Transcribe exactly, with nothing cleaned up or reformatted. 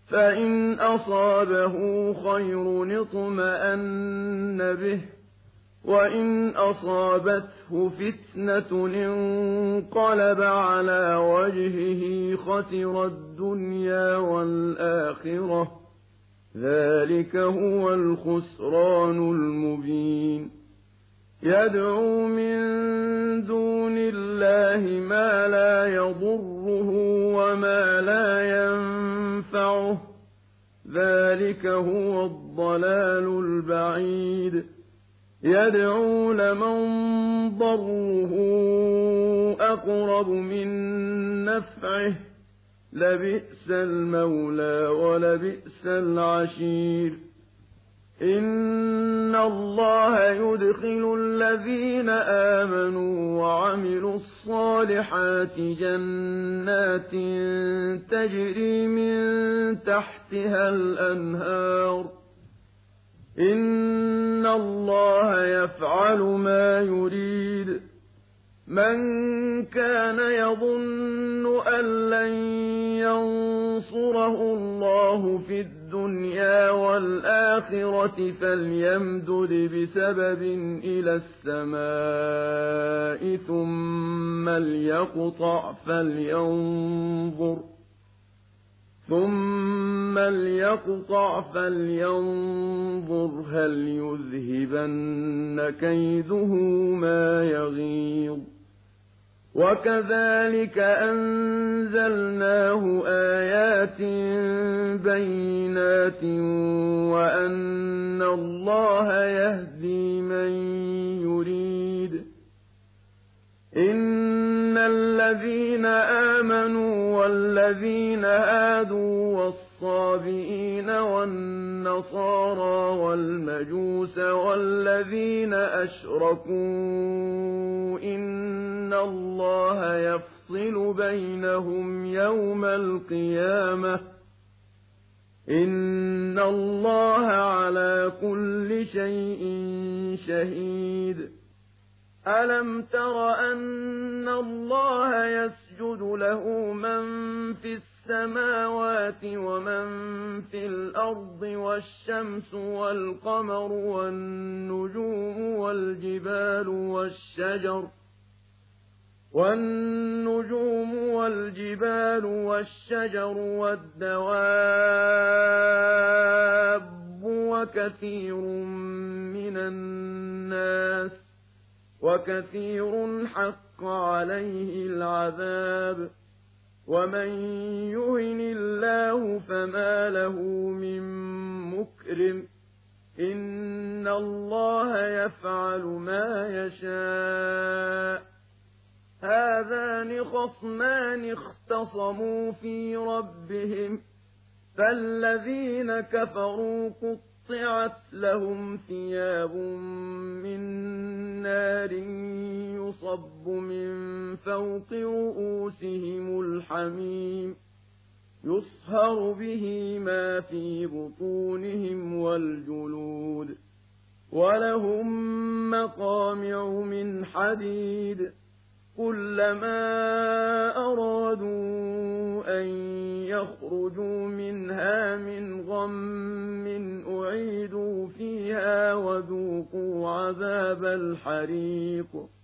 فإن أصابه خير اطمأن به، وإن أصابته فتنة انقلب على وجهه خسر الدنيا والآخرة، ذلك هو الخسران المبين. يدعو من دون الله ما لا يضره وما لا ينفعه، ذلك هو الضلال البعيد. يدعو لمن ضره أقرب من نفعه، لبئس المولى ولبئس العشير. إن الله يدخل الذين آمنوا وعملوا الصالحات جنات تجري من تحتها الأنهار، إن الله يفعل ما يريد. من كان يظن أن لن ينصره الله في الدنيا والآخرة فليمدد بسبب إلى السماء ثم ليقطع فلينظر ثم ليقطع فلينظر هل يذهبن كيده ما يغيظ. وكذلك أنزلناه آيات بينات وأن الله يهدي من يريد. إن الذين آمنوا والذين هادوا والصابئين والنصارى والمجوس والذين أشركوا إن الله يفصل بينهم يوم القيامة، إن الله على كل شيء شهيد. ألم تر أن الله يسجد له من في السماوات ومن في الأرض والشمس والقمر والنجوم والجبال والشجر والنجوم والجبال والشجر والدواب وكثير من الناس وكثير حق عليه العذاب. ومن يهن الله فما له من مكرم، إن الله يفعل ما يشاء. هذان خصمان اختصموا في ربهم، فالذين كفروا قطعت لهم ثياب من نار يصب من فوق رؤوسهم الحميم، يصهر به ما في بطونهم والجلود، ولهم مقامع من حديد. كلما أرادوا أن يخرجوا منها من غم أعيدوا فيها وذوقوا عذاب الحريق.